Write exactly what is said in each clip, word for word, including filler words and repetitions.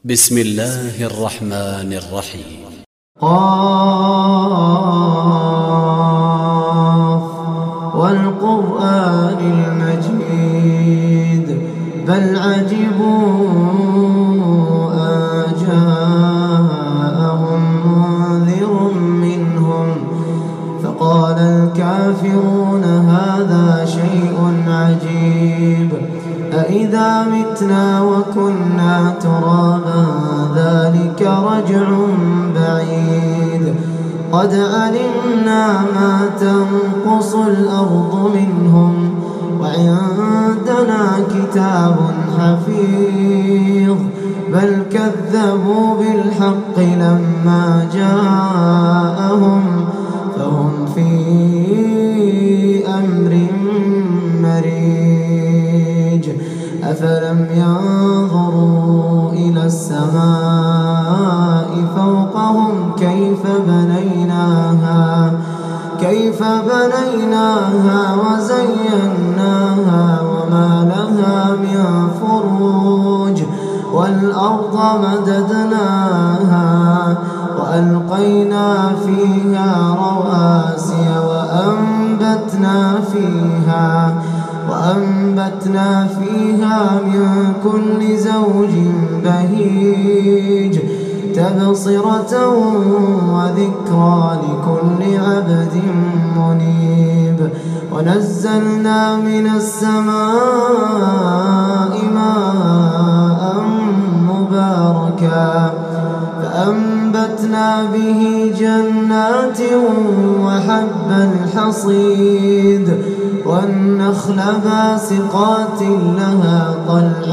بسم الله الرحمن الرحيم. قاف والقرآن المجيد بل عجبوا أن جاءهم منذر منهم فقال الكافرون هذا شيء عجيب أإذا متنا وكنا ترابا ذلك رجع بعيد قد علمنا ما تنقص الأرض منهم وعندنا كتاب حفيظ بل كذبوا بالحق لما جاءهم فهم في أمر مريج أفلم ينظروا إلى السماء فوقهم كيف بنيناها كيف بنيناها وزيناها وما لها من فروج والأرض مددناها وألقينا فيها رواسي وأنبتنا فيها وأنبتنا فيها من كل زوج بهيج تبصرة وذكرى لكل عبد منيب ونزلنا من السماء ماء مباركا فأنبتنا به جنات وحب الحصيد والنخل باسقات لها طلع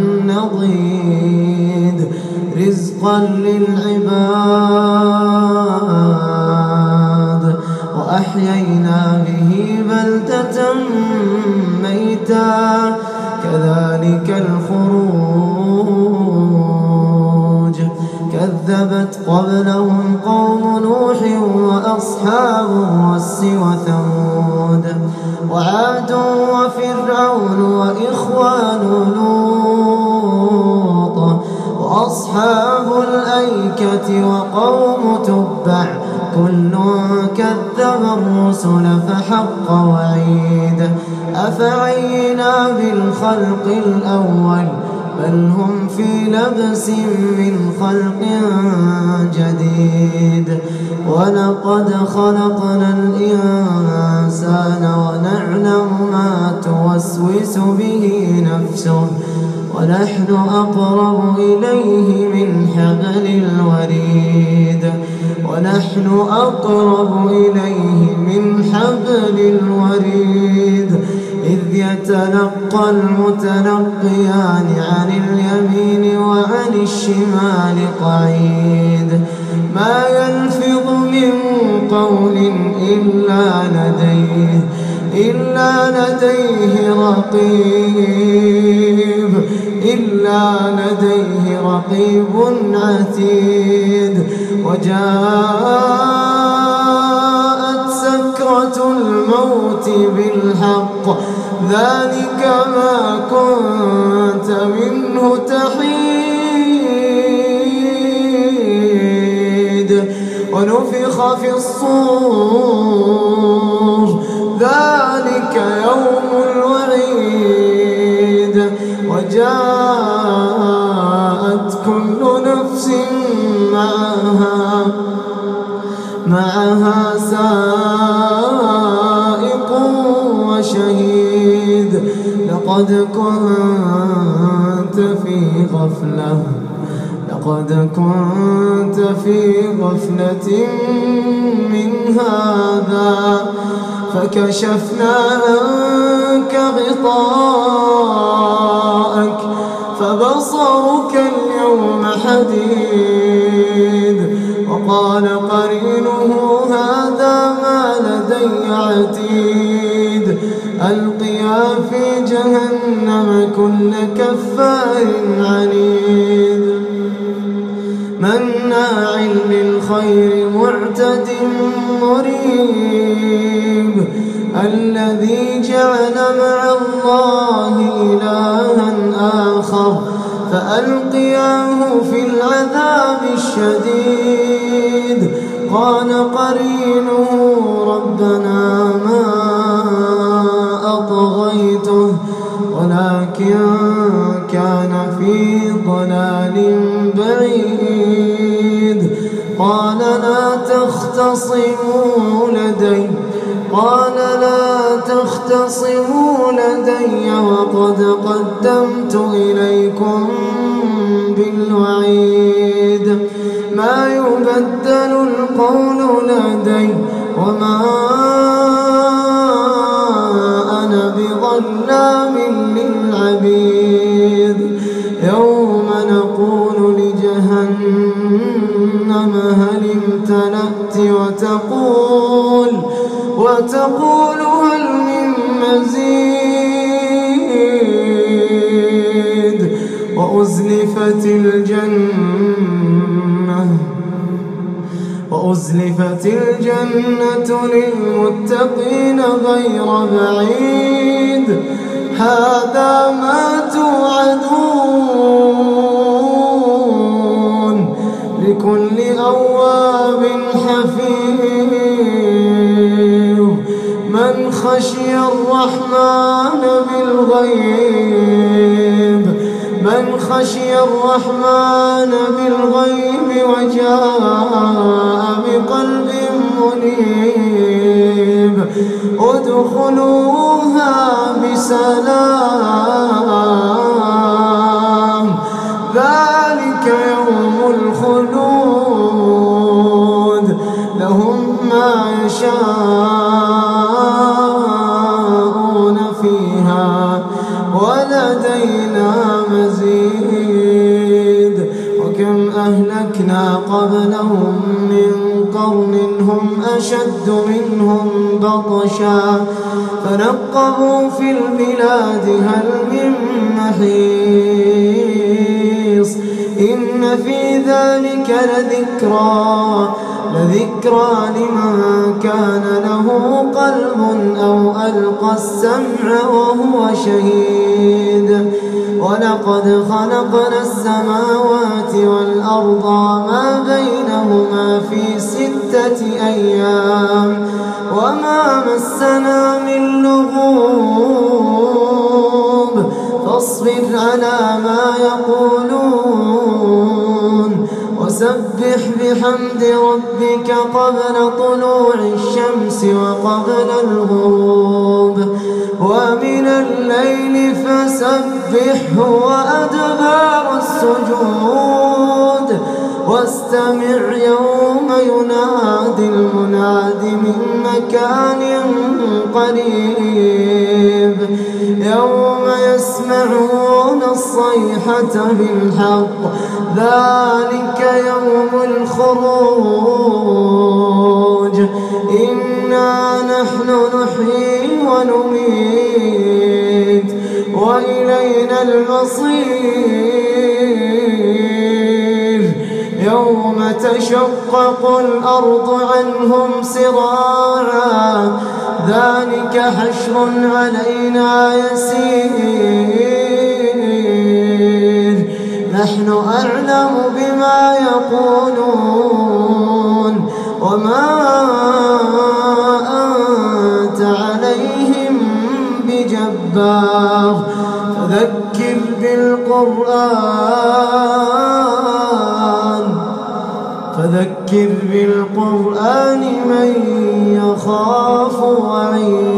نضيد رزقا للعباد وأحيينا به بلدة ميتا كذلك الخروج كذبت قبلهم قوم نوح وأصحاب الرس وثمود وعاد وفرعون وإخوان لوط وأصحاب الأيكة وقوم تبع كل كذب الرسل فحق وعيد أفعينا بالخلق الأول بل هم في لبس من خلق جديد ولقد خلقنا الإنسان ونعلم ما توسوس به نفسه ونحن أقرب إليه من حبل الوريد ونحن أقرب إليه من حبل الوريد إذ يتلقى المتلقيان عن اليمين وعن الشمال قعيد ما يلفظ من قول إلا لديه إلا لديه رقيب إلا لديه رقيب عتيد وجاءت سكرة الموت بالحق ذلك ما كنت منه تحيد ونفخ في الصور ذلك يوم الوعيد وجاءت كل نفس معها معها سائق وشهيد لقد كنت في غفلة لقد كنت في غفلة من هذا فكشفنا عنك غطاءك فبصرك اليوم حديد وقال قرينه هذا ما لدي عتيد ألقيا في جهنم كل كفار عنيد مناع للخير معتد مريب الذي جعل مع الله إلها آخر فألقياه في شديد قال قرينه ربنا ما أطغيته ولكن كان في ضلال بعيد قال لا تختصموا لدي قال لا تختصموا لدي وقد قدمت إليكم بالوعيد ما يبدل القول لدي وما أنا بظلام للعبيد يوم نقول لجهنم هل امتلأت وتقول وتقول هل من مزيد وأزلفت الجنة وأزلفت الجنة للمتقين غير بعيد هذا ما توعدون لكل أواب حفيظ من خشي الرحمن بالغيب من خشي الرحمن بالغيب وجاء بقلب منيب ادخلوها بسلام ذلك يوم الخلود لهم ما يشاءون فيها ولدينا مزيد وكم أهلكنا قبلهم من قرن هم أشد منهم بطشا فنقبوا في البلاد هل من محيص إن في ذلك لذكرى لذكرى لمن كان له قلب أو ألقى السمع وهو شهيد ولقد خلقنا السماوات والأرض ما بينهما في ستة أيام وما مسنا من لغوب فاصبر على ما يقولون وسبح بحمد ربك قبل طلوع الشمس وقبل الغروب ومن الليل فسبحه وأدبار السجود واستمع يوم ينادي المناد من مكان قريب يوم يسمعون الصيحة بالحق ذلك يوم الخروج إنا نحن نحيي ونميت وإلينا المصير يوم تشقق الأرض عنهم سراعا ذلك حشر علينا يسير نحن أعلم بما يقولون وما أنت عليهم بجبار فذكر بالقرآن فذكر بالقرآن من يخاف وعيد